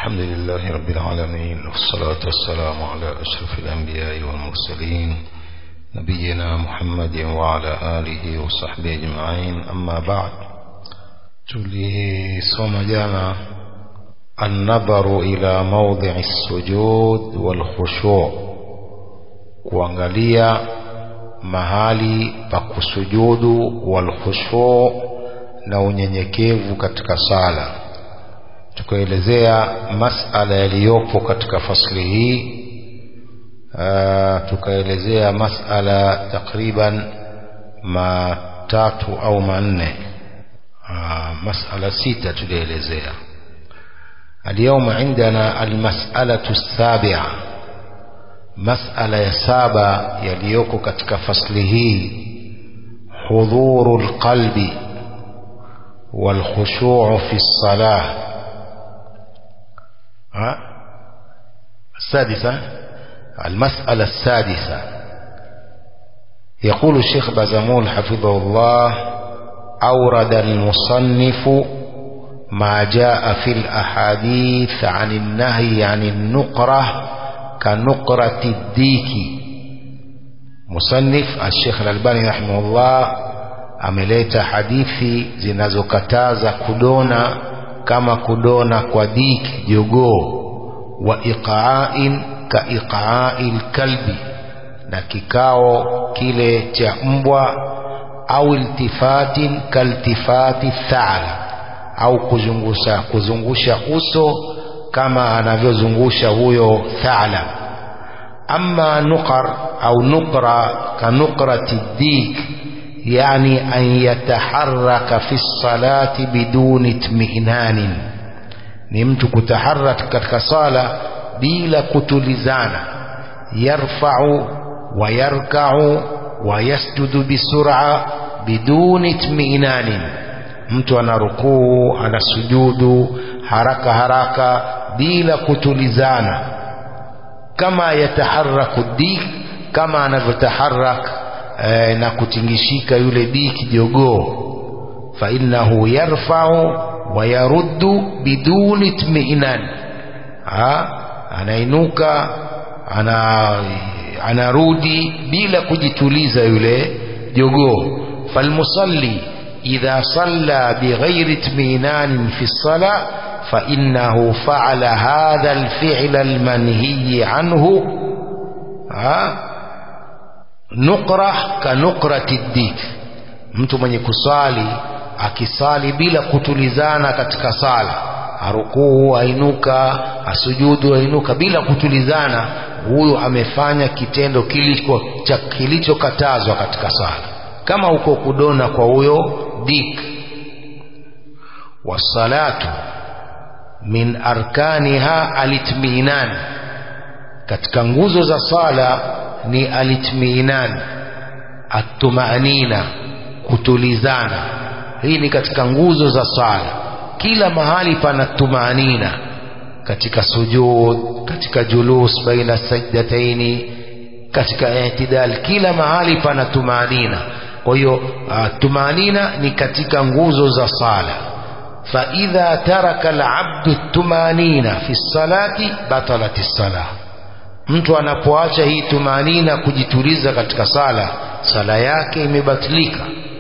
الحمد لله رب العالمين، والصلاة والسلام على أشرف الأنبياء والمرسلين نبينا محمد وعلى آله وصحبه أجمعين. أما بعد، tulisoma jana النظر إلى موضع السجود والخشوع, kuangalia mahali pa kusujudu, walkhushu' na unyenyekevu katika sala. Tukaelezea masala yaliyopo katika fasli hii. Tukaelezea masala takriban matatu au manne, masala sita tulielezea. اليوم عندنا المسألة السابعة, مسألة يسابع يليوكو كتك فصله حضور القلب والخشوع في الصلاة. السادسة، المسألة السادسة. يقول الشيخ بازمول حفظه الله: أورد المصنف ما جاء في الأحاديث عن النهي عن النقرة كنقرة الديك. مصنف الشيخ الألباني رحمه الله ameleta hadithi zinazokataza kudona kama kudona kwa diki, jogoo, wa iqa'in ka iqa'il kalbi, na kikao kile cha mbwa, au iltifatin kaltifati tha'la, au kuzungusha uso kama anavyozungusha huyo tha'la. Amma nuqar au nuqra ka nuqrati dik, yani an yataharraka fi salati biduni itmi'nanin, ni mtu kutaharrak katika sala bila kutulizana. Yarfa'u wa yarka'u wa yasjudu bisur'a biduni itmi'nanin, mtu anarukuu anasujudu haraka haraka bila kutulizana. Kama yataharraku dik, kama anavyotaharrak na kutingishika yule diki, jogoo. Fa innahu yarfa'u wa yaruddu biduni itmi'nan, anainuka anarudi bila kujituliza yule jogoo. Falmusalli idha salla bighayri itmi'nan fi as-salah fa innahu fa'ala hadha al-fi'la al-manhiy anhu nuqra ka nuqrati dik. Mtu mwenye kusali akisali bila kutulizana katika sala, arukuu ainuka, asujudu ainuka bila kutulizana, huyo amefanya kitendo kilichokatazwa katika sala, kama uko kudona kwa huyo dik. Wassalatu min arkaniha alitminan, katika nguzo za sala ni alitminan, atumanina, kutulizana. Hii ni katika nguzo za sala. Kila mahali pana tumanina, katika sujud, katika julus baina sajdataini, katika i'tidal, kila mahali pana tumanina. Kwa hiyo tumanina ni katika nguzo za sala. Fa idha taraka al-abdu tumanina fi salati batalat as-salah, mtu anapoacha hii tumanina, kujituliza katika sala, sala yake imebatilika.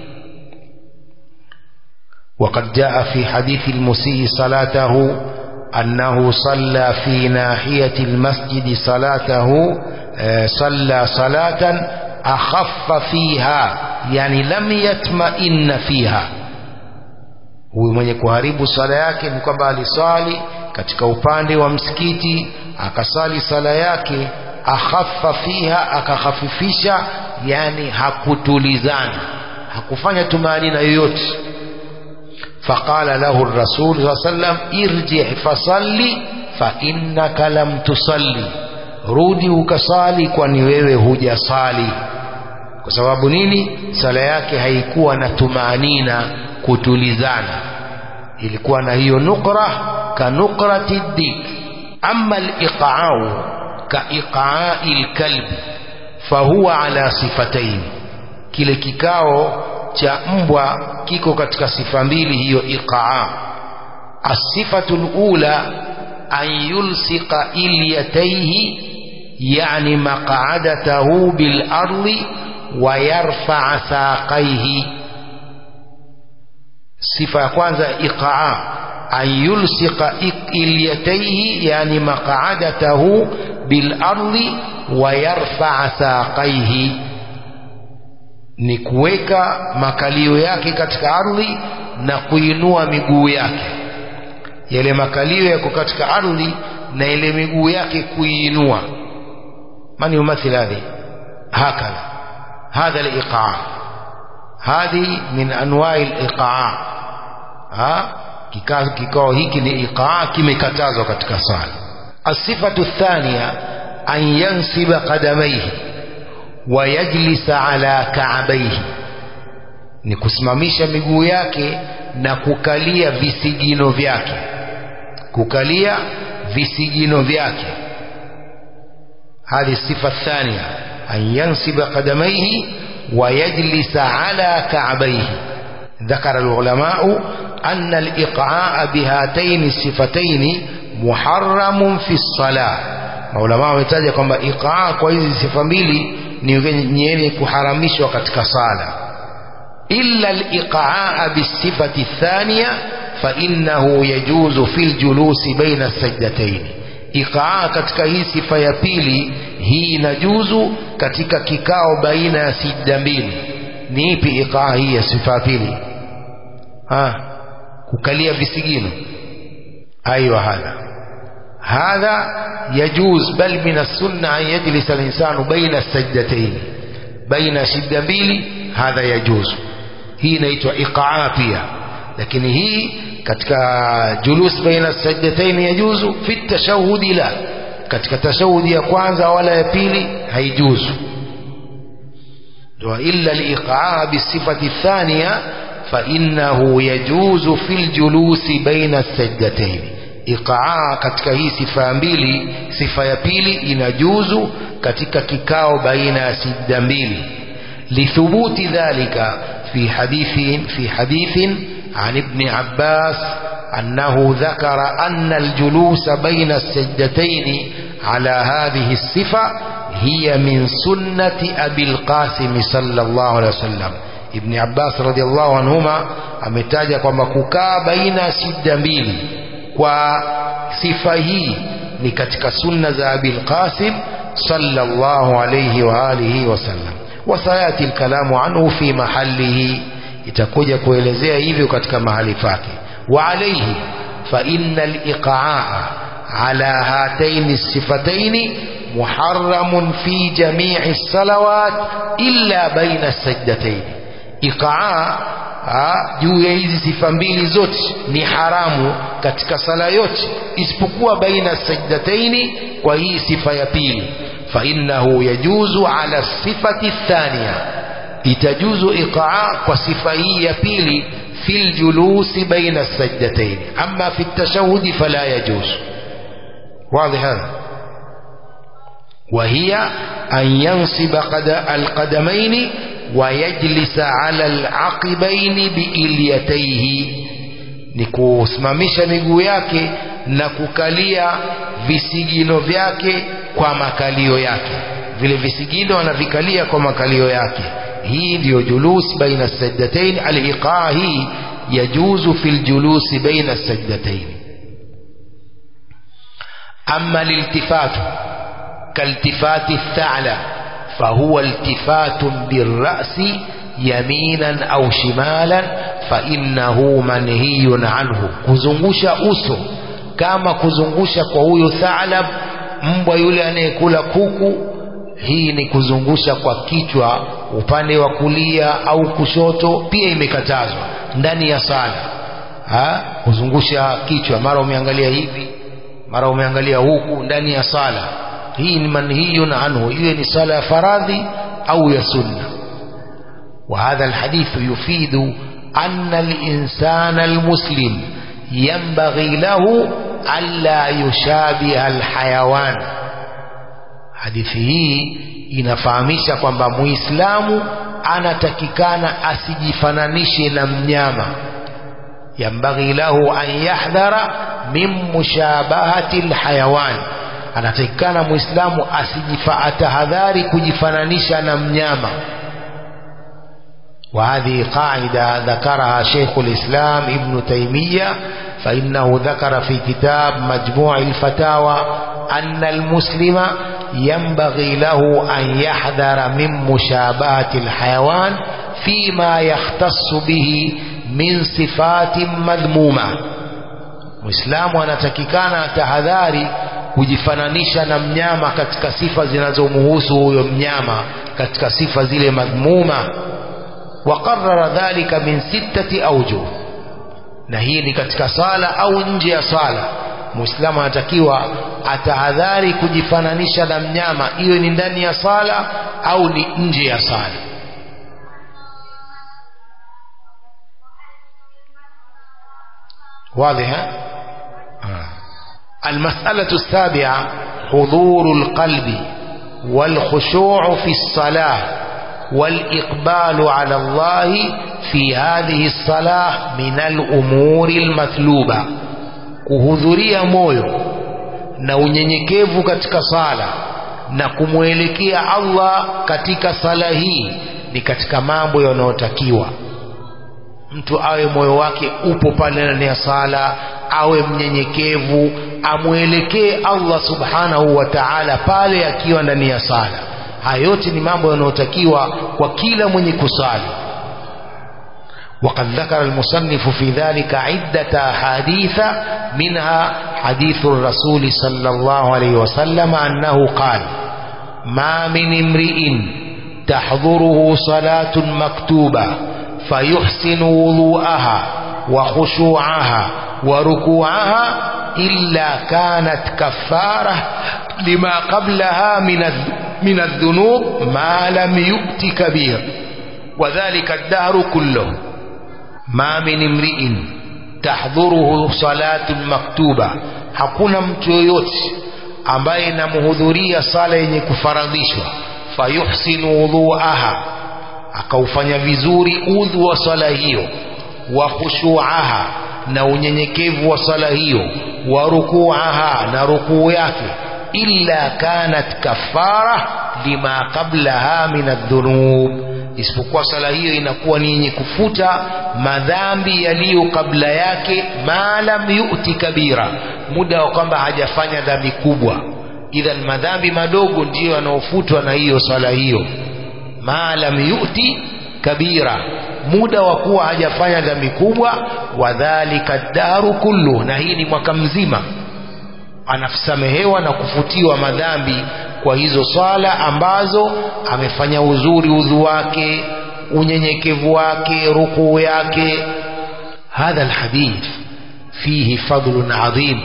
وقد جاء في حديث المسيء صلاته أنه صلى في ناحية المسجد صلاته صلى صلاة أخف فيها, يعني لم يطمئن فيها. huyu mwenye kuharibu sala yake ni kwamba alisali katika upande wa msikiti, akasali sala yake akhaffa fiha, akakhafifisha, yani hakutulizana, hakufanya tumanina yoyote. فقال له الرسول صلى الله عليه وسلم: ارجع فصلي فإنك لم تصلي, rudi ukasali kwani wewe hujasali. Kwa sababu nini? Sala yake haikuwa na tumanina, kutulizana, ilikuwa na hiyo nuqra ka nuqrati dik. Amma al-iqa'u ka iqa'il kalb fahuwa ala sifatayn, kile kikao cha mbwa kiko katika sifa mbili, hiyo iqaa. As-sifatul ula an yulsiqa ilyatayhi yani maq'adatahu bil ardi wa yarfa'a saqayhi. Sifa ya kwanza iqaa, an yulsiqa ilyatayhi yani maq'adatahu bil ardi wa yarfa'a saqayhi, ni kuweka makalio yake katika ardhi na kuinua miguu yake. Yale makalio yako katika ardhi na ile miguu yake kuinua. من يمثل هذه هكذا؟ هذا الإيقاع، هذه من أنواع الإيقاع. kikao hiki ni iqaa, kimekatazwa katika sala. As-sifatu thaniya an yansiba qadamayhi wa yajlisa ala ka'bayhi, ni kusimamisha miguu yake na kukalia visigino vyake, kukalia visigino vyake. هذه الصفة الثانية أن ينصب قدميه ويجلس على كعبيه. ذكر العلماء أن الإقعاء بهاتين الصفتين محرم في الصلاة. العلماء wametaja kwamba iqaa kwa hizi sifa mbili ni yenye kuharamishwa katika sala. إلا الإقعاء بالصفة الثانية فإنه يجوز في الجلوس بين السجدتين. Iqaa katika hii sifa ya pili, hii inajuzu katika kikao baina ya sijda mbili. Ni ipi iqaa hii ya sifa ya pili? Kukalia visigino. Aywa hadha yajuz, bal min as-sunna an yajlisa al-insanu baina as-sajdatayn, baina sijda mbili. Hadha yajuz, hii inaitwa iqaa pia. Lakini hii katika julus baina sajdatayn yajuzu, fi tashahudi la, katika tashahudi ya kwanza wala ya pili haijuzu. wa illa al-iqaa bisifati thaniya fa innahu yajuzu fil julusi baina sajdatayn. Iqaa katika hii sifa mbili, sifa ya pili inajuzu katika kikao baina ya sijda mbili. Lithubuti dhalika fi hadithin عن ابن عباس أنه ذكر أن الجلوس بين السجدتين على هذه الصفة هي من سنة أبي القاسم صلى الله عليه وسلم. ابن عباس رضي الله عنهما ametaja kwamba kukaa baina sijda mbili kwa sifa hii ni katika sunna za Abi al-Qasim sallallahu alayhi wa alihi wasallam. Wasayati al-kalamu anhu fi mahallihi, itakuja kuelezea hivyo katika mahali pake. Wa alayhi fa innal iqaa ala hataini sifataini muharramun fi jami'i salawat illa baina sajdatayn. Iqaa juu ya hizi sifa mbili zote ni haramu katika sala yote isipokuwa baina sajdataini, kwa hii sifa ya pili. Fa innahu yajuzu ala sifati thaniya, itajuzu iqaa kwa sifa hii ya pili fil julusi baina sajdatayn, amma fi tashahudi fala yajuz. Wazi hadha. وهي أن ينصب القدمين ويجلس على العقبين بإليتيه، ni kusimamisha miguu yake na kukalia visigino vyake kwa makalio yake. Vile visigino anavikalia kwa makalio yake. hii ndio julus baina sajdatayn. Al-iqaa hii yajuzu fil julusi baina sajdatayn. أما الالتفات كالتفات الثعلب فهو التفات بالرأس يمينا أو شمالا فإنه منهي عنه. kuzungusha uso kama kuzungusha kwa huyo thalab, mbwa yule anayekula kuku, hii ni kuzungusha kwa kichwa upande wa kulia au kushoto, pia imekatazwa ndani ya sala. Kuzungusha kichwa, mara umeangalia hivi mara umeangalia huku ndani ya sala, hii ni manhiyun anhu, iwe ni sala ya faradhi au ya sunna. وهذا الحديث يفيد أن الإنسان المسلم ينبغي له ألا يشابه الحيوان. hadithi hii inafahamisha kwamba muislamu anatakikana asijifananishe na mnyama. ينبغي له أن يحذر من مشابهة الحيوان. anatakikana muislamu asijifahadhari kujifananisha na mnyama. وهذه قاعدة ذكرها شيخ الإسلام ابن تيمية، فإنه ذكر في كتاب مجموع الفتاوى أن المسلم ينبغي له أن يحذر من مشابهة الحيوان فيما يختص به من صفات مذمومة. مسلم anatakikana tahadhari kujifananisha na mnyama katika sifa zinazomhusu huyo mnyama, katika sifa zile madhmuma. وقرر ذلك من 6 أوجه. na hii ni katika sala au nje ya sala. Muislamu anatakiwa atahadhari kujifananisha na mnyama, hiyo ni ndani ya sala au ni nje ya sala. واضح؟ المسألة السابعة حضور القلب والخشوع في الصلاة والإقبال على الله في هذه الصلاة من الأمور المطلوبة. kuhudhuria moyo na unyenyekevu katika sala na kumwelekea Allah katika sala hii ni katika mambo yanayotakiwa. Mtu awe moyo wake upo pale ndani ya sala, awe mnyenyekevu, amwelekee Allah subhanahu wa ta'ala pale akiwa ndani ya sala. Haya yote ni mambo yanayotakiwa kwa kila mwenye kusali. وقد ذكر المصنف في ذلك عدة أحاديث، منها حديث الرسول صلى الله عليه وسلم أنه قال: ما من امرئ تحضره صلاة مكتوبة فيحسن وضوءها وخشوعها وركوعها إلا كانت كفارة لما قبلها من الذنوب ما لم يؤت كبير، وذلك الدهر كله. ما من امرئ تحضره صلاة مكتوبة، hakuna mtu yoyote ambaye namhudhuria sala yenye kufaradhishwa, fayuhsinu wudhuaha, akaufanya vizuri udhu wa sala hiyo, wa khushuaha, na unyenyekevu wa sala hiyo, wa rukuaha, na rukuu yake, illa kanat kafara lima qablaha min adh-dhunub, isipokuwa sala hiyo inakuwa ni yenye kufuta madhambi yaliyo kabla yake, ma lam yu'ti kabira, muda wa kwamba hajafanya dhambi kubwa. Idhan madhambi madogo ndiyo yanayofutwa na hiyo sala hiyo, ma lam yu'ti kabira, muda wa kuwa hajafanya dhambi kubwa. Wadhalika daru kullu, na hii ni mwaka mzima anasamehewa na kufutiwa madhambi kwa hizo swala ambazo amefanya uzuri udhu wake, unyenyekevu wake, rukuu yake. هذا الحديث فيه فضل عظيم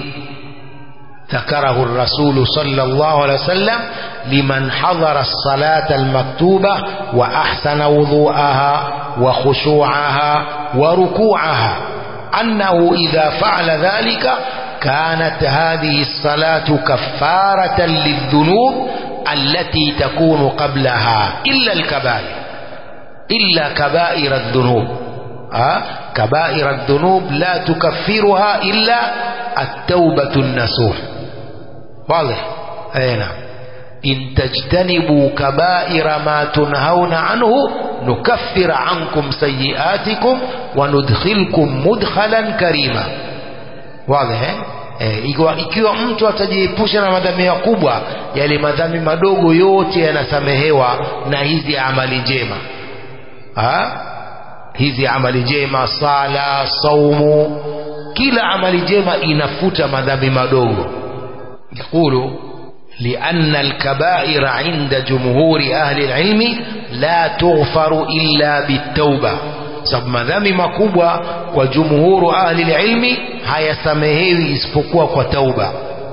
ذكره الرسول صلى الله عليه وسلم لمن حضر الصلاة المكتوبة وأحسن وضوءها وخشوعها وركوعها، أنه إذا فعل ذلك كانت هذه الصلاة كفارة للذنوب التي تكون قبلها إلا الكبائر، إلا كبائر الذنوب. كبائر الذنوب لا تكفرها إلا التوبة النصوح. واضح؟ نعم. إن تجتنبوا كبائر ما تنهون عنه نكفر عنكم سيئاتكم وندخلكم مدخلا كريما. واضح؟ ikiwa mtu atajiepusha na madhambi makubwa, yale madhambi madogo yote yanasamehewa na hizi amali njema. Hizi amali njema, sala, saumu, kila amali njema inafuta madhambi madogo. يقول لأن الكبائر عند جمهور أهل العلم لا تغفر إلا بالتوبة، sababu madhambi makubwa kwa jumhuru ahli ilmi hayasamehewi isipokuwa kwa tauba.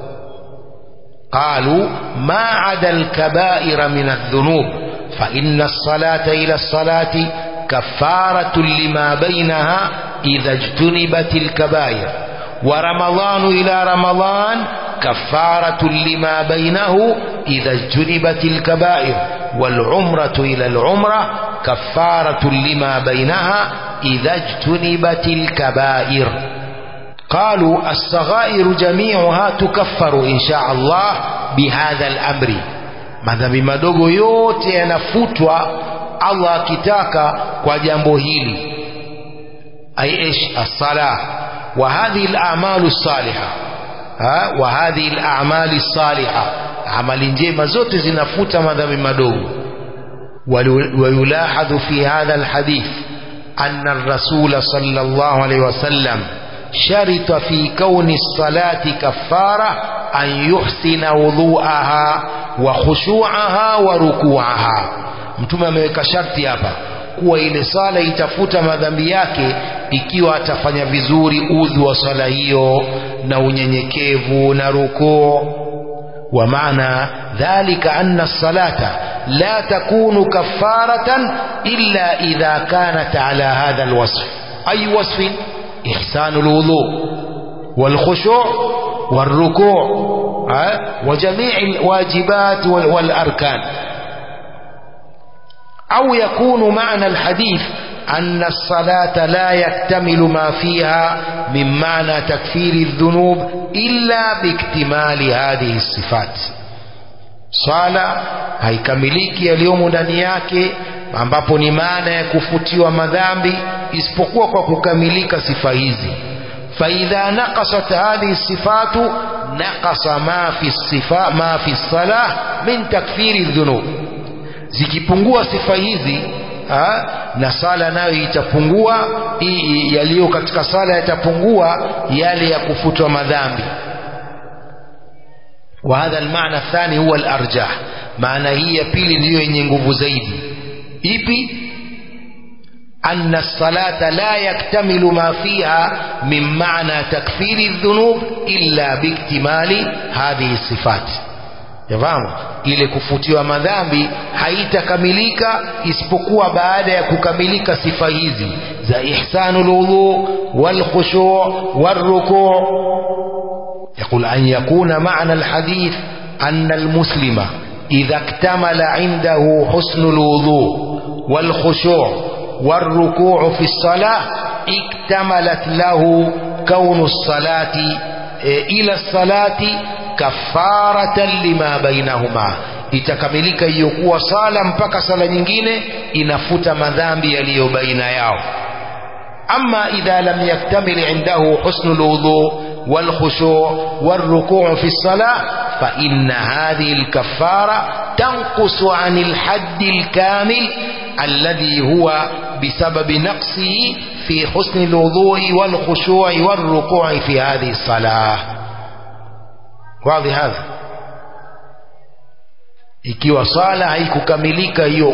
قالوا ما عدا الكبائر من الذنوب فإن الصلاة إلى الصلاة كفارة لما بينها إذا اجتنبت الكبائر، ورمضان إلى رمضان كفارة لما بينه إذا اجتنبت الكبائر، والعمرة إلى العمرة كفارة لما بينها إذا اجتنبت الكبائر. قالوا الصغائر جميعها تكفر إن شاء الله بهذا الأمر. madhambi madogo yote yanafutwa Allah akitaka kwa jambo hili. أي الصلاة وهذه الأعمال الصالحة وهذه الأعمال الصالحة عمل njema zote zinafuta madhambi madogo. ويلاحظ في هذا الحديث أن الرسول صلى الله عليه وسلم شرط في كون الصلاة كفارة أن يحسن وضوءها وخشوعها وركوعها. mtume ameweka sharti hapa kuwa ile sala itafuta madhambi yake ikiwa atafanya vizuri udhu wa sala hiyo na unyenyekevu na rukuu. wa maana dhalika anna as-salata la takunu kaffaratan illa idha kanat ala hadha al-wasf. ay wasf ihsanu al-wudu wal-khushu' wal-ruku' wa jami' al-wajibat wal-arkan. أو يكون معنى الحديث أن الصلاة لا يكتمل ما فيها من معنى تكفير الذنوب إلا باكتمال هذه الصفات. صلاة haikamiliki yaliyomo ndani yake ambapo ni maana ya kufutiwa madhambi isipokuwa kwa kukamilika sifa hizi. فإذا نقصت هذه الصفات نقص ما في الصلاة من تكفير الذنوب. zikipungua sifa hizi na sala nayo itapungua, yaliyo katika sala yatapungua yale ya kufutwa madhambi. wa hadha almaana athani huwa alarjah. maana hii ya pili ndiyo yenye nguvu zaidi. ipi? anna as-salata la yaktamilu ma fiha min maana takfiri adh-dhunub illa biiktimali hadhihi sifat. Yafahamu, ile kufutiwa madhambi haitakamilika isipokuwa baada ya kukamilika sifa hizi za ihsanul wudu wal khushu' wal ruku'. يقول أن يكون معنى الحديث أن المسلم إذا اكتمل عنده حسن الوضوء والخشوع والركوع في الصلاة اكتملت له كون الصلاة إلى الصلاة kafaratan lima bainahuma. itakamilika hiyo kuwa sala mpaka sala nyingine inafuta madhambi yaliyo baina yao. amma idha lam yaktamil indahu husnul wudu wal khushu' wal ruku' fi as-salah fa inna hadhihi al-kaffara tanqusu 'anil hadd al-kamil alladhi huwa bisababi naqsihi fi husnil wudu wal khushu' wal ruku' fi hadhihi as-salah. wazi hadha. ikiwa sala haikukamilika hiyo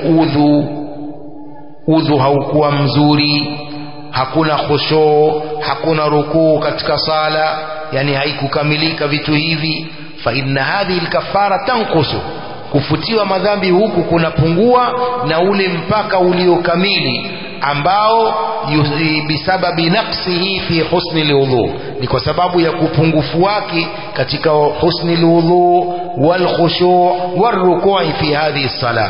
udhu haukuwa mzuri, hakuna khushu', hakuna rukuu katika sala, yani haikukamilika vitu hivi, fa inna hadhihi al-kaffara tanqusu, kufutiwa madhambi huku kunapungua na ule mpaka uliokamili ambao bisababi naqsihi fi husni alwudu, ni kwa sababu ya kupungufu wake katika husni alwudu wal khushu' wal ruku' fi hadhihi as-salah.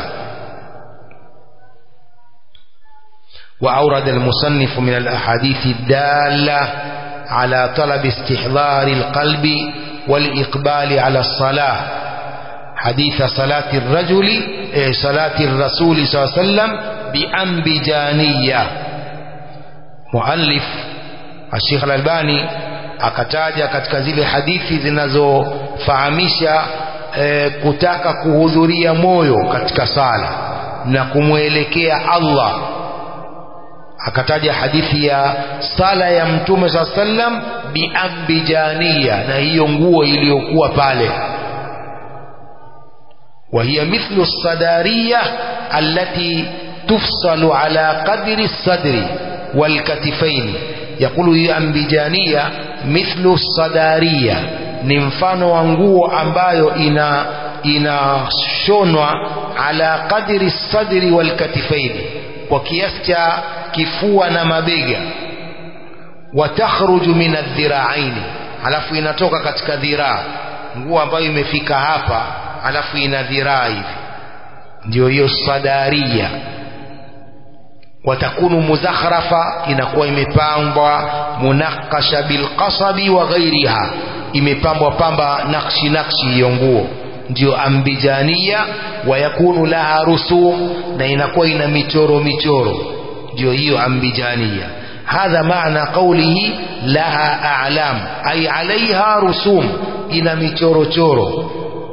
وأورد المصنف من الأحاديث الدالة على طلب استحضار القلب والإقبال على الصلاة حديث صلاة الرسول صلى الله عليه وسلم بأنبجانية. مؤلف الشيخ الألباني akataja katika zile hadithi zinazofahamisha kutaka kuhudhuria moyo katika sala na kumwelekea Allah. akataja hadithi ya sala ya Mtume sallam biambijania, na hiyo nguo iliyokuwa pale. وهي مثل الصدارية التي تفصل على قدر الصدر والكتفين. يقول هي أنبجانية مثل الصدارية, ni mfano wa nguo ambayo inashonwa ala qadri sadri wal katifain, kwa kiasi cha kifua na mabega. Watakhruju min adh-dhira'ain, alafu inatoka katika dhiraa, nguo ambayo imefika hapa alafu ina dhiraa hivi, ndio hiyo sadaria. watakunu muzakhrafa, inakuwa imepambwa, munakasha bilqasabi wa ghairiha, imepambwa pamba nakshi hiyo nguo, ndio ambijania. Wayakunu laha rusum, na inakuwa ina michoro, ndio hiyo ambijania. hadha maana qawlihi laha a'lam, ay alaiha rusum, ina michoro.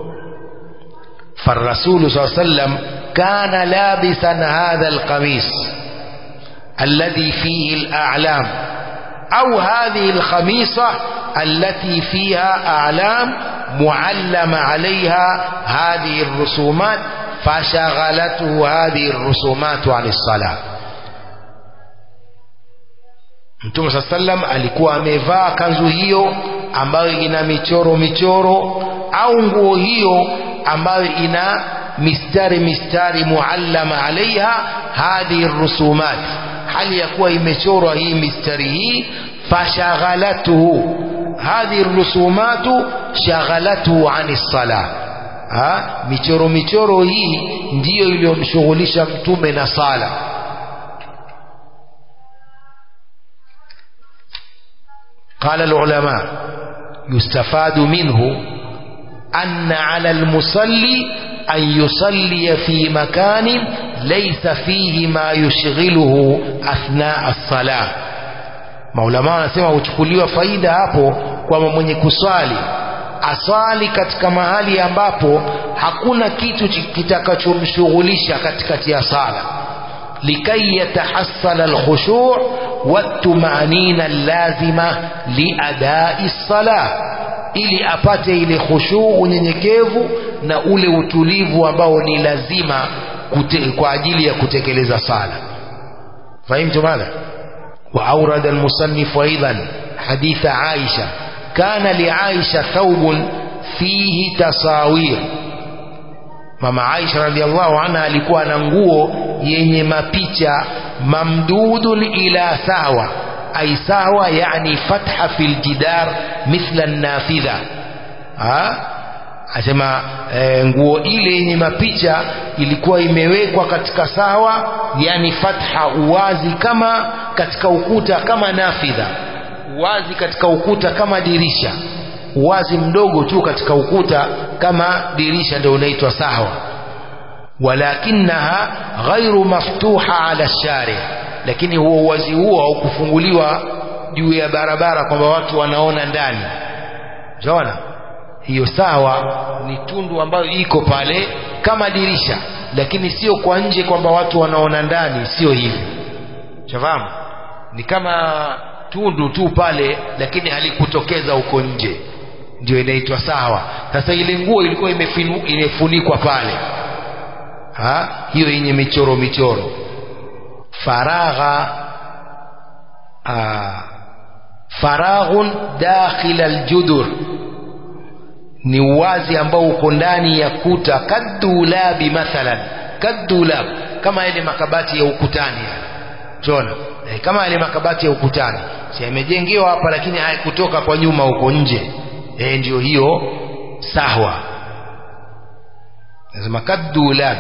فالرسول صلى الله عليه وسلم كان لابسا هذا القميص الذي فيه الأعلام أو هذه الخميصة التي فيها أعلام معلم عليها هذه الرسومات، فشغلته هذه الرسومات عن الصلاة. Mtume صلى الله عليه وسلم alikuwa amevaa kanzu hiyo ambayo ina michoro au nguo hiyo ambayo ina mistari muallama alaiha hadhi rusumat, hali ya kuwa imechorwa hii mistari hii. Fashaghalatuhu hadhi rusumatu shaghalatuhu ani salah, michoro hii ndiyo iliyomshughulisha mtume na sala. قال العلماء يستفاد منه أن على المصلي أن يصلي في مكان ليس فيه ما يشغله أثناء الصلاة. maulama wanasema huchukuliwa faida hapo kwa mwenye kuswali asali katika mahali ambapo hakuna kitu kitakachomshughulisha katikati ya sala, likai yatahassala alkhushu' wat-tumanina allazima liadai as-salah, ili apate ile khushu', unyenyekevu na ule utulivu ambao ni lazima kwa ajili ya kutekeleza sala. Fahimtu madha? Wa awrada al-musannif aidan hadith Aisha, kana li Aisha thawbun fihi tasawir. Mama Aisha radhiallahu anha alikuwa na nguo yenye mapicha, mamdudun ila sawa, ay sawa yani fatha fil jidar mithla an-nafidha. Asema nguo ile yenye mapicha ilikuwa imewekwa katika sawa, yani fatha, uwazi kama katika ukuta, kama nafidha, uwazi katika ukuta kama dirisha, uwazi mdogo tu katika ukuta kama dirisha, ndio unaitwa sawa. Walakinaha ghairu maftuha ala shari, lakini huo uwazi huo haukufunguliwa juu ya barabara kwamba watu wanaona ndani. Unaona, hiyo sawa ni tundu ambayo iko pale kama dirisha, lakini sio kwa nje kwamba watu wanaona ndani, sio hivi. Shafahamu? Ni kama tundu tu pale, lakini halikutokeza huko nje, ndio inaitwa sawa. Sasa ile nguo ilikuwa imefunikwa pale, hiyo yenye michoro. Faraghun dakhil aljudur, ni uwazi ambao uko ndani ya kuta. Kadulabi mathalan, kadulab kama ile makabati ya ukutani, unaona, kama ile makabati ya ukutani, si imejengewa hapa lakini haikutoka kwa nyuma huko nje, ndio hiyo sahwa. Nasema kadulab.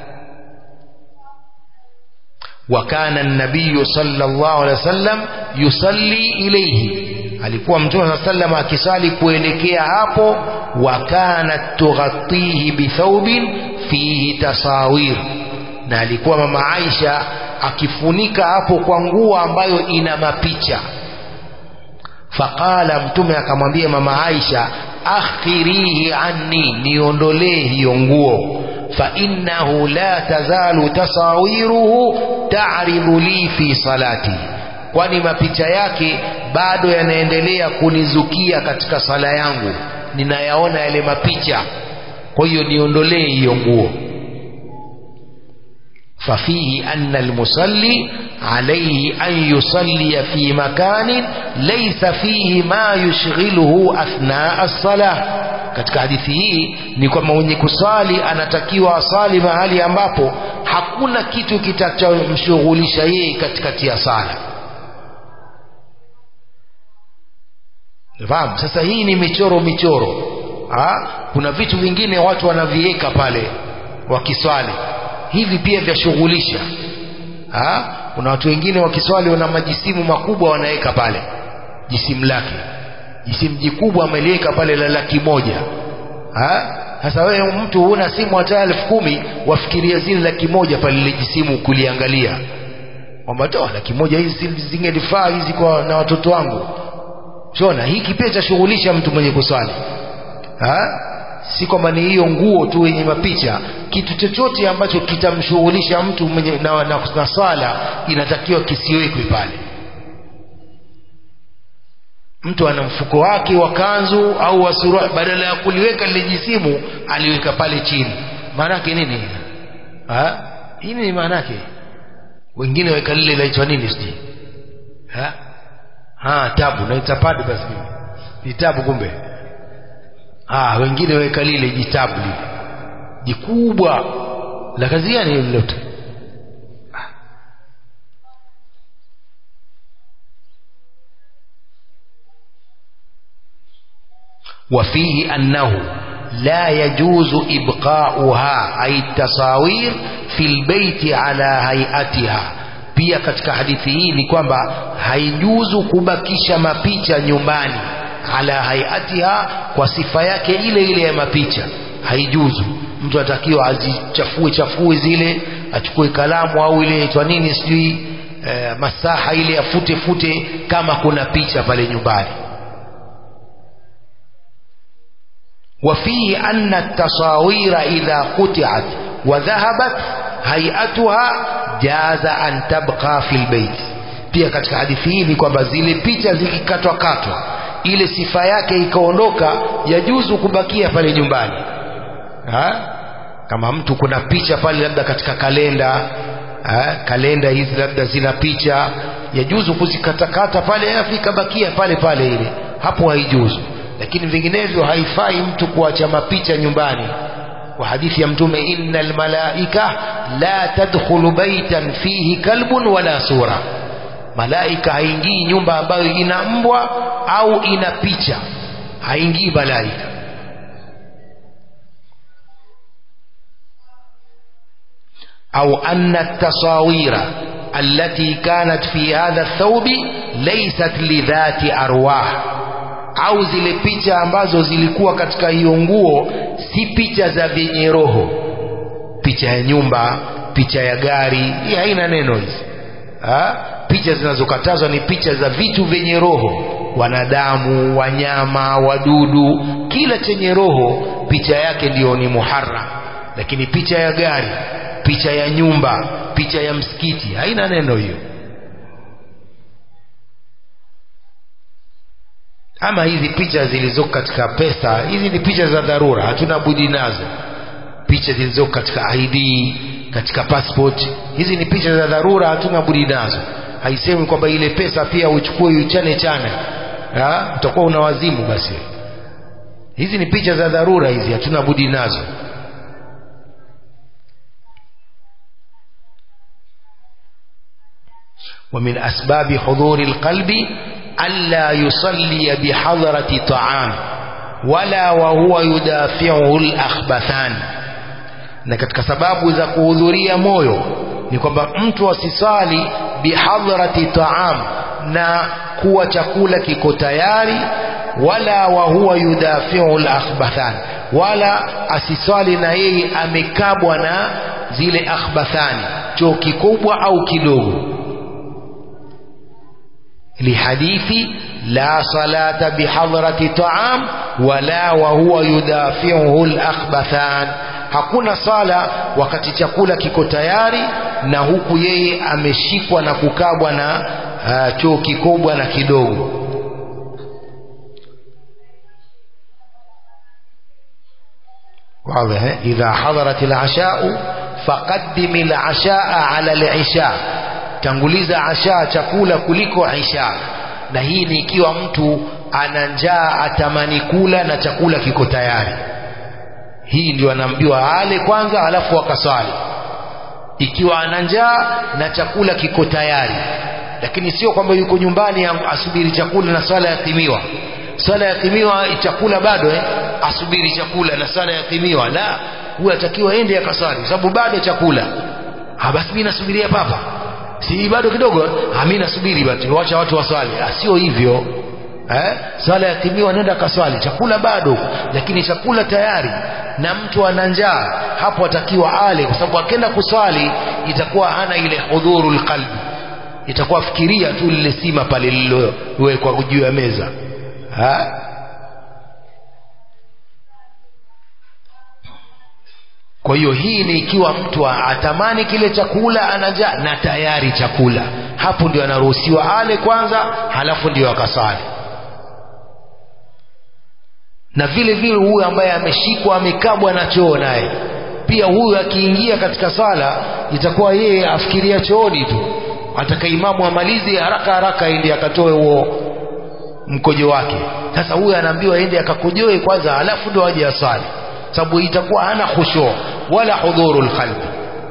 وكان النبي صلى الله عليه وسلم يصلي إليه, alikuwa mtume صلى الله عليه وسلم akisali kuelekea hapo. وكانت تغطيه بثوب فيه تصاوير, na alikuwa mama Aisha akifunika hapo kwa nguo ambayo ina mapicha. Faqala, mtume akamwambia mama Aisha, akhirihi anni, niondolee hiyo nguo. Fa innahu la tazalu tasawiruhu ta'ridu li fi salati, kwani mapicha yake bado yanaendelea kunizukia katika sala yangu, ninayaona yale mapicha, kwa hiyo niondolee hiyo nguo. ففيه أن المصلي عليه أن يصلي في مكان ليس فيه ما يشغله أثناء الصلاة. katika hadithi hii ni kwamba mwenye kusali anatakiwa asali mahali ambapo hakuna kitu kitachomshughulisha yeye katikati ya sala. Fahamu? Sasa hii ni michoro. Kuna vitu vingine watu wanaviweka pale wakiswali, hivi pia vyashughulisha. Kuna watu wengine wakiswali wana majisimu makubwa wanaweka pale jisimu lake, jisimu jikubwa ameliweka pale la 100,000. Sasa wewe mtu huna simu hata 10,000 wafikiria zile 100,000 pale ile jisimu kuliangalia, kwamba toa 100,000 hizi zingelifaa hizi kwa na watoto wangu. Unaona hiki pia chashughulisha mtu mwenye kuswali. Si kwamba ni hiyo nguo tu yenye mapicha, kitu chochote ambacho kitamshughulisha mtu mwenye na sala inatakiwa kisiwekwe pale. Mtu ana mfuko wake wa kanzu au wa suruali, badala ya kuliweka lile jisimu aliweka pale chini. Maana yake nini? Hii ni maana yake. Wengine weka lile laitwa nini siji? Tabu na itapadi basi mimi. Ni tabu kumbe. Wengine weka lile jitabu lile jikubwa la kazi gani hilo lote? وفيه أنه لا يجوز إبقاؤها أي التصاوير في البيت على هيئتها. Pia katika hadithi hii ni kwamba haijuzu kubakisha mapicha nyumbani, ala hayatiha, kwa sifa yake ile ile ya mapicha, haijuzu. Mtu atakiwa azichafue zile, achukue kalamu au ile itwa nini sijui masaha ile afute kama kuna picha pale nyumbani. وفيه أن التصاوير إذا قطعت وذهبت هيئتها جاز أن تبقى في البيت. Pia katika hadithi hii ni kwamba zile picha zikikatwa ile sifa yake ikaondoka, yajuzu kubakia pale nyumbani. Kama mtu kuna picha pale labda katika kalenda hizi labda zina picha, yajuzu kuzikatakata pale afika bakia pale ile, hapo haijuzu. Lakini vinginevyo haifai mtu kuacha mapicha nyumbani. Kwa hadithi ya Mtume, innal malaika la tadkhulu baytan fihi kalbun wala sura, malaika haingii nyumba ambayo ina mbwa au ina picha, haingii malaika. au anna at-tasawira allati kanat fi hadha ath-thawbi laysat li dhati arwah, au zile picha ambazo zilikuwa katika hiyo nguo si picha za vyenye roho. Picha ya nyumba, picha ya gari, hii haina neno hizi. Picha zinazokatazwa ni picha za vitu vyenye roho, wanadamu, wanyama, wadudu, kila chenye roho picha yake ndiyo ni muharram. Lakini picha ya gari, picha ya nyumba, picha ya msikiti, haina neno hiyo. Ama hizi picha zilizoko katika pesa, hizi ni picha za dharura, hatuna budi nazo. Picha zilizoko katika ID, katika passport, hizi ni picha za dharura, hatuna budi nazo. Haisemi kwamba ile pesa pia uchukue uchane, utakuwa una wazimu basi. Hizi ni picha za dharura, hizi hatuna budi nazo. ومن أسباب حضور القلب ألا يصلي بحضرة طعام ولا وهو يدافعه الأخبثان. na katika sababu za kuhudhuria moyo ni kwamba mtu asisali bihadhrati ta'am, na kuwa chakula kiko tayari, wala wa huwa yudafi'u al-akhbathan, wala asisali na yeye amekabwa na zile akhbathani, choo kikubwa au kidogo. lihadithi la salata bihadhrati ta'am wala wa huwa yudafi'uhu al-akhbathan, hakuna sala wakati chakula kiko tayari na huku yeye ameshikwa na kukabwa na choo kikubwa na kidogo. واضح. إذا حضرت العشاء فقدم العشاء على العشاء، tanguliza asha, chakula kuliko isha. Na hii ni ikiwa mtu ana njaa atamani kula na chakula kiko tayari, hii ndio anaambiwa ale kwanza alafu akaswali, ikiwa ana njaa na chakula kiko tayari. Lakini sio kwamba yuko nyumbani asubiri chakula na swala yatimiwa. Swala yatimiwa chakula bado asubiri chakula na swala yatimiwa, la, huwa atakiwa ende akaswali sababu bado chakula. Basi mimi nasubiria papa, si bado kidogo, mimi nasubiri basi wacha watu waswali. Sio hivyo. Swala yatimiwa, nenda kaswali, chakula bado, lakini chakula tayari na mtu ana njaa, hapo atakiwa ale, kwa sababu akienda kuswali itakuwa hana ile hudhurul qalbi, itakuwa fikiria tu lile sima pale lililowekwa juu ya meza. Kwa hiyo hii ni ikiwa mtu atamani kile chakula, ana njaa na tayari chakula, hapo ndio anaruhusiwa ale kwanza, halafu ndio akasali. Na vile vile huyu ambaye ameshikwa amekabwa na choo, naye pia huyu akiingia katika sala itakuwa yeye afikiria chooni tu, ataka imamu amalize haraka haraka aende akatoe huo mkojo wake. Sasa huyu anaambiwa aende akakojoe kwanza, halafu ndio aje asali, sababu itakuwa hana khushu wala hudhurul qalbi.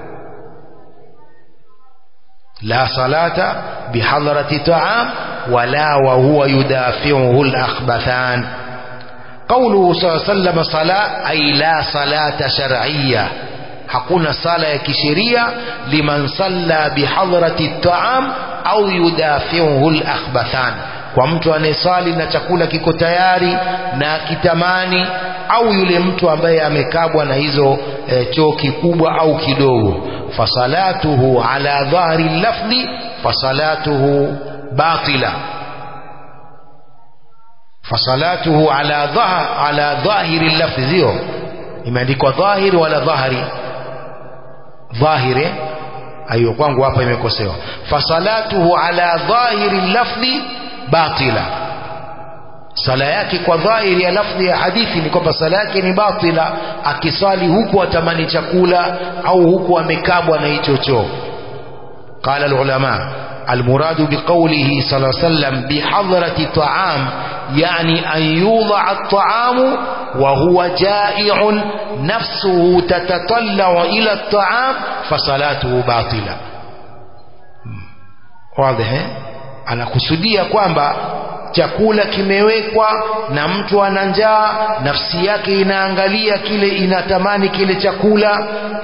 la salata bihadrati ta'am wala wa huwa yudafi'uhu al-akhbathan. قوله صلى الله عليه وسلم صلاة أي لا صلاة شرعية، hakuna sala ya kisheria liman salla bihadrati at-ta'am au yudafi'uhu al-akhbathan, kwa mtu anayesali na chakula kiko tayari na kitamani, au yule mtu ambaye amekabwa na hizo choo kikubwa au kidogo. fasalatuhu ala dhahri lafdhi fasalatuhu batila, fasalatuhu ala dhahiri lafdhi, zio imeandikwa dhahiri wala dhahari? Dhahiri, ayo kwangu hapa imekosewa. fasalatuhu ala dhahiri lafdhi batila, sala yake kwa dhahiri ya lafdhi ya hadithi ni kwamba sala yake ni batila, akisali huku atamani chakula au huku amekabwa na hicho choo. qala alulama المراد بقوله صلى الله عليه وسلم بحضرة طعام يعني أن يوضع الطعام وهو جائع نفسه تتطلع إلى الطعام فصلاته باطلة. واضح؟ أنا kusudia kwamba chakula kimewekwa na mtu ana njaa, nafsi yake inaangalia kile, inatamani kile chakula.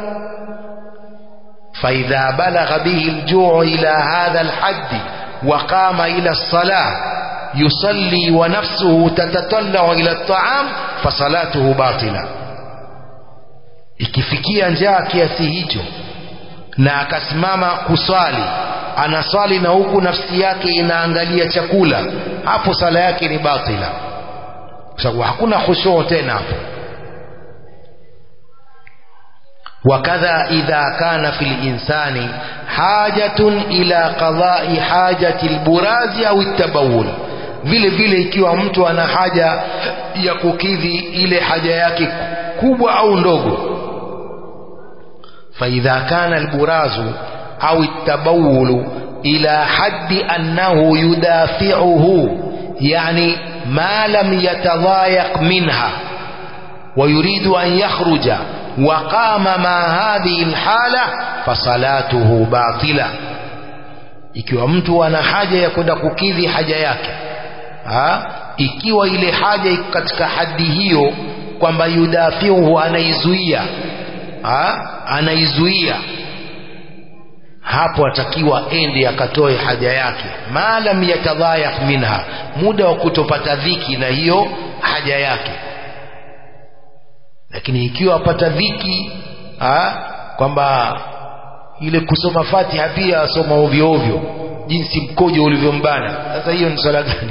فإذا بلغ به الجوع إلى هذا الحد وقام إلى الصلاة يصلي ونفسه تتطلع إلى الطعام فصلاته باطلة. ikifikia njaa kiasi hicho na akasimama kuswali, anaswali na huku nafsi yake inaangalia chakula, hapo sala yake ni batila, kwa sababu hakuna khushu tena hapo. وكذا إذا كان في الإنسان حاجة إلى قضاء حاجة البراز أو التبول، vile vile ikiwa mtu ana haja ya kukidhi ile haja yake kubwa au ndogo. فإذا كان البراز أو التبول إلى حد أنه يدافعه، يعني ما لم يتضايق منها ويريد أن يخرج وقام مع هذه الحالة فصلاته باطلة. ikiwa mtu ana haja ya kwenda kukidhi haja yake, ikiwa ile haja iko katika hadi hiyo kwamba yudafiuhu, anaizuia, hapo atakiwa ende akatoe haja yake, ma lam yatadhayak minha, muda wa kutopata dhiki na hiyo haja yake. Lakini ikiwa apata dhiki kwamba ile kusoma Fatiha pia asoma ovyo ovyo jinsi mkojo ulivyombana, sasa hiyo ni swala gani?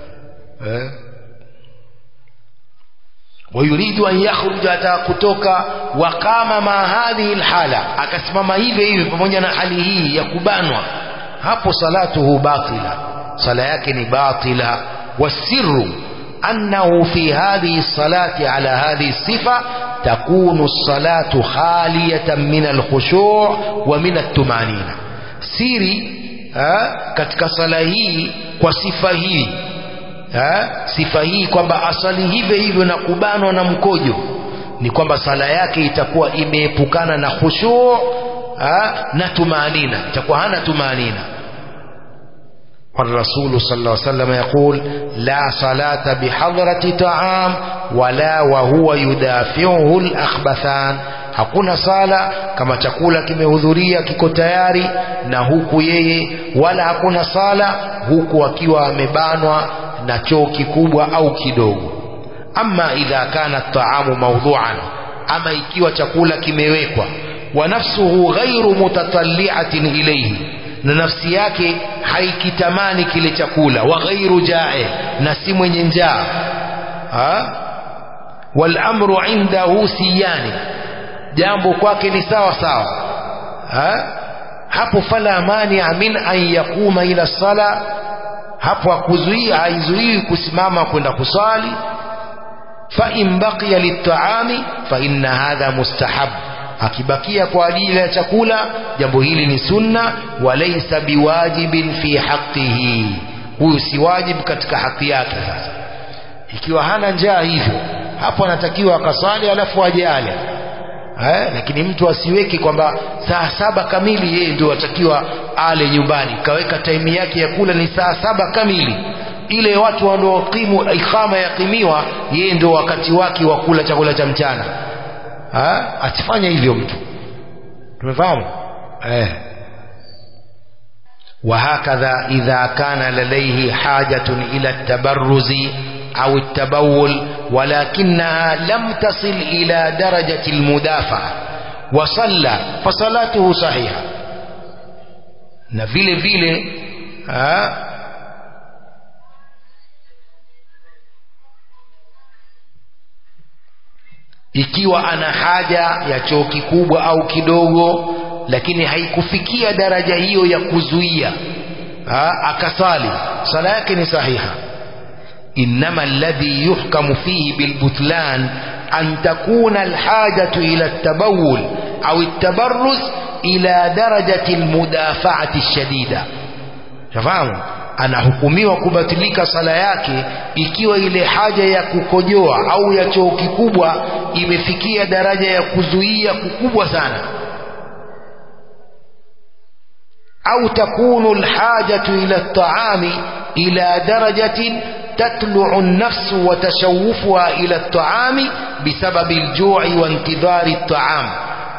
wayuridu an yakhruja, atakutoka, waqama ma hadhihi alhala, akasimama hivi hivi pamoja na hali hii ya kubanwa, hapo salatuhu batila, sala yake ni batila. wasirru أنه في هذه الصلاة على هذه الصفة تكون الصلاة خالية من الخشوع ومن الطمأنينة. سيري katika sala hii kwa sifa hii, sifa hii kwamba asali hivyo hivyo na kubanwa na mkojo, ni kwamba sala yake itakuwa imeepukana na khushu' na tumanina, itakuwa hana tumanina. والرسول صلى الله عليه وسلم يقول لا صلاة بحضرة طعام ولا وهو يدافعه الأخبثان، hakuna sala kama chakula kimehudhuria kiko tayari na huku yeye, wala hakuna sala huku akiwa amebanwa na choo kikubwa au kidogo. Ama idha kana at-ta'amu mawdu'an, ama ikiwa chakula kimewekwa, wa nafsuhu ghairu mutatalli'atin ilayhi, na nafsi yake haikitamani kile chakula, wa ghairu ja'i, na si mwenye njaa, wal amru indahu siyani, jambo kwake ni sawa sawa, hapo fala mani min an yakuma ila sala, hapo haizuii kusimama kwenda kusali. Fa in baqiya lit-ta'ami fa inna hadha mustahab, akibakia kwa ajili ya chakula jambo hili ni sunna. Walaysa biwajibin fi haqqihi, huyu si wajibu katika haki yake. Sasa ikiwa hana njaa hivyo, hapo anatakiwa akasali alafu ajale. Lakini mtu asiweke kwamba saa 7 kamili yeye ndio atakiwa ale nyumbani, kaweka time yake ya kula ni saa 7 kamili, ile watu wanaokimu ikhama yakimiwa, yeye ndio wakati wake wa kula chakula cha mchana. Asifanye hivyo mtu, tumefahamu? وهكذا إذا كان لديه حاجة إلى التبرز أو التبول ولكنها لم تصل إلى درجة المدافعة وصلى فصلاته صحيحة. na vile vile ikiwa ana haja ya choo kikubwa au kidogo, lakini haikufikia daraja hiyo ya kuzuia, akasali, sala yake ni sahiha. Innama alladhi yuhkamu fihi bilbutlan an takuna alhajatu ila at-tabawul au at-tabarruz ila darajati almudafa'ati shadida. Shafahamu, anahukumiwa kubatilika sala yake ikiwa ile haja ya kukojoa au ya choo kikubwa imefikia daraja ya kuzuia kukubwa sana. Au takunu alhajatu ila at-ta'ami ila darajatin tatlu'u an-nafsu wa tashawwufuha ila at-ta'ami bisababi al-ju'i wa intidhari at-ta'am,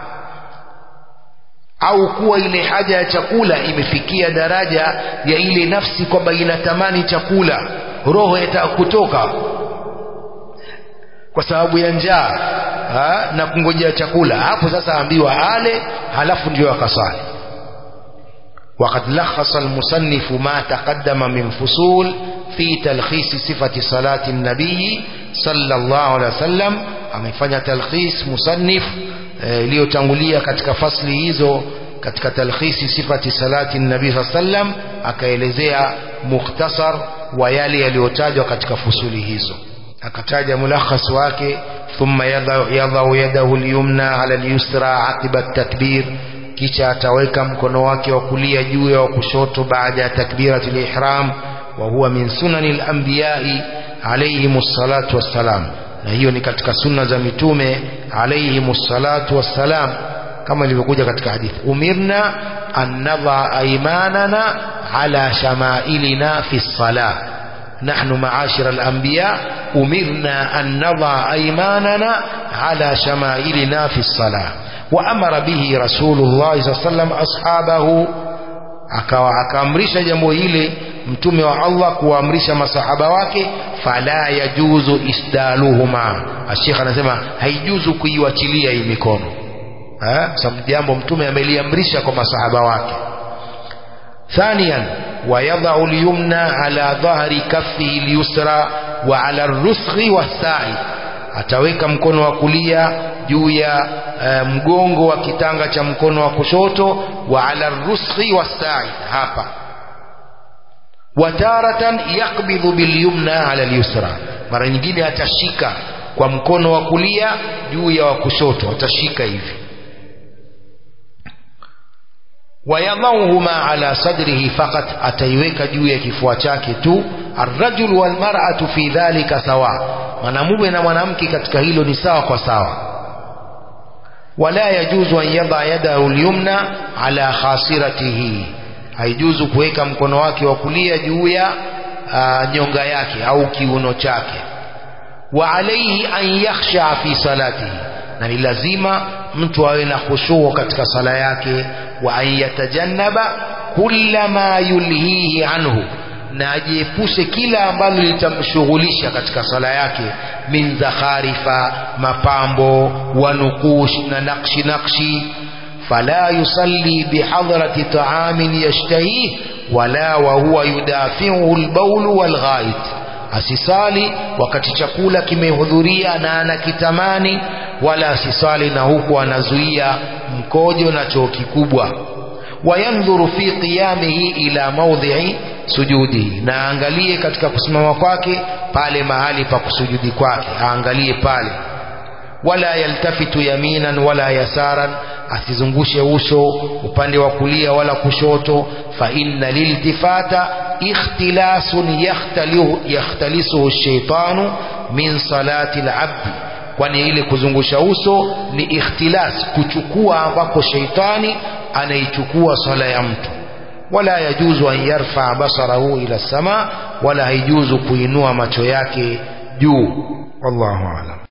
au kuwa ile haja ya chakula imefikia daraja ya ile nafsi kwamba inatamani chakula, roho yataka kutoka kwa sababu ya njaa na kungojea chakula. Hapo sasa ambiwa ale, halafu ndio akasali. وقد لخص المصنف ما تقدم من فصول في تلخيص صفة صلاة النبي صلى الله عليه وسلم. amefanya talkhis musannif iliyotangulia katika fasli hizo, katika talkhisi sifati salati nabii sallallahu alayhi wasallam, akaelezea mukhtasar wa yale yaliyotajwa katika fusuli hizo. Akataja mulakhas wake, thumma yadhau yadahu al-yumna ala al-yusra aqiba at-takbir, kisha ataweka mkono wake wa kulia juu ya kushoto baada ya takbiratul ihram, wa huwa min sunanil anbiya'i alayhimus salatu wassalam, na hiyo ni katika sunna za mitume alayhimus salatu wassalam, kama ilivyokuja katika hadithi, umirna an nadha aymanana ala shamailina fi salah, nahnu ma'ashira al-anbiya umirna an nadha aymanana ala shamailina fi salah. Wa amara bihi Rasulullah sallallahu alayhi wasallam ashabahu, akaamrisha jambo hili mtume wa Allah kuamrisha masahaba wake. Fala yajuzu isdaluhuma, Sheikh anasema haijuzu kuiwachilia hii mikono, sababu jambo mtume ameliamrisha kwa masahaba wake. Thaniyan, wa yadha'u al-yumna ala dhahri kaffihi al-yusra wa ala ar-rusghi was-sa'i, ataweka mkono wa kulia juu ya mgongo wa kitanga cha mkono wa kushoto, wa ala ar-rusghi was-sa'i hapa. Wataratan yakbidhu bilyumna ala al-yusra, mara nyingine atashika kwa mkono wa kulia juu ya wa kushoto, atashika hivi. Wayadhauhuma ala sadrihi faqat, ataiweka juu ya kifua chake tu. Ar-rajul wal mar'atu fi dhalika sawa, mwanamume na mwanamke katika hilo ni sawa kwa sawa. Wala yajuzu an yadha yadahu al-yumna ala khasiratihi, haijuzu kuweka mkono wake wa kulia juu ya nyonga yake au kiuno chake. Wa alayhi an yakhsha fi salatihi, na ni lazima mtu awe na khushu katika sala yake, wa ayatajannaba kulla ma yulhihi anhu, na ajiepushe kila ambalo litamshughulisha katika sala yake, min zakharifa, mapambo, wa nukush, na nakshi. Fala yusalli bihadrati ta'amin yashtahi wala wa huwa yudafi'u al-bawl wal-ghait, asisali wakati chakula kimehudhuria na anakitamani, wala asisali na huku anazuia mkojo na choo kikubwa. Wayandhuru fi qiyamihi ila mawdhi'i sujudihi, na aangalie katika kusimama kwake pale mahali pa kusujudi kwake, aangalie pale. Wala yaltafitu yaminan wala yasaran, asizungushe uso upande wa kulia wala kushoto. Fa inna liltifata ikhtilasun yakhtalisuhu ash-shaytanu min salati al-abd, kwani ile kuzungusha uso ni ikhtilas, kuchukua ambako shaitani anaichukua sala ya mtu. Wala yajuzu an yarfa basarahu ila sama, wala haijuzu kuinua macho yake juu. Wallahu a'lam.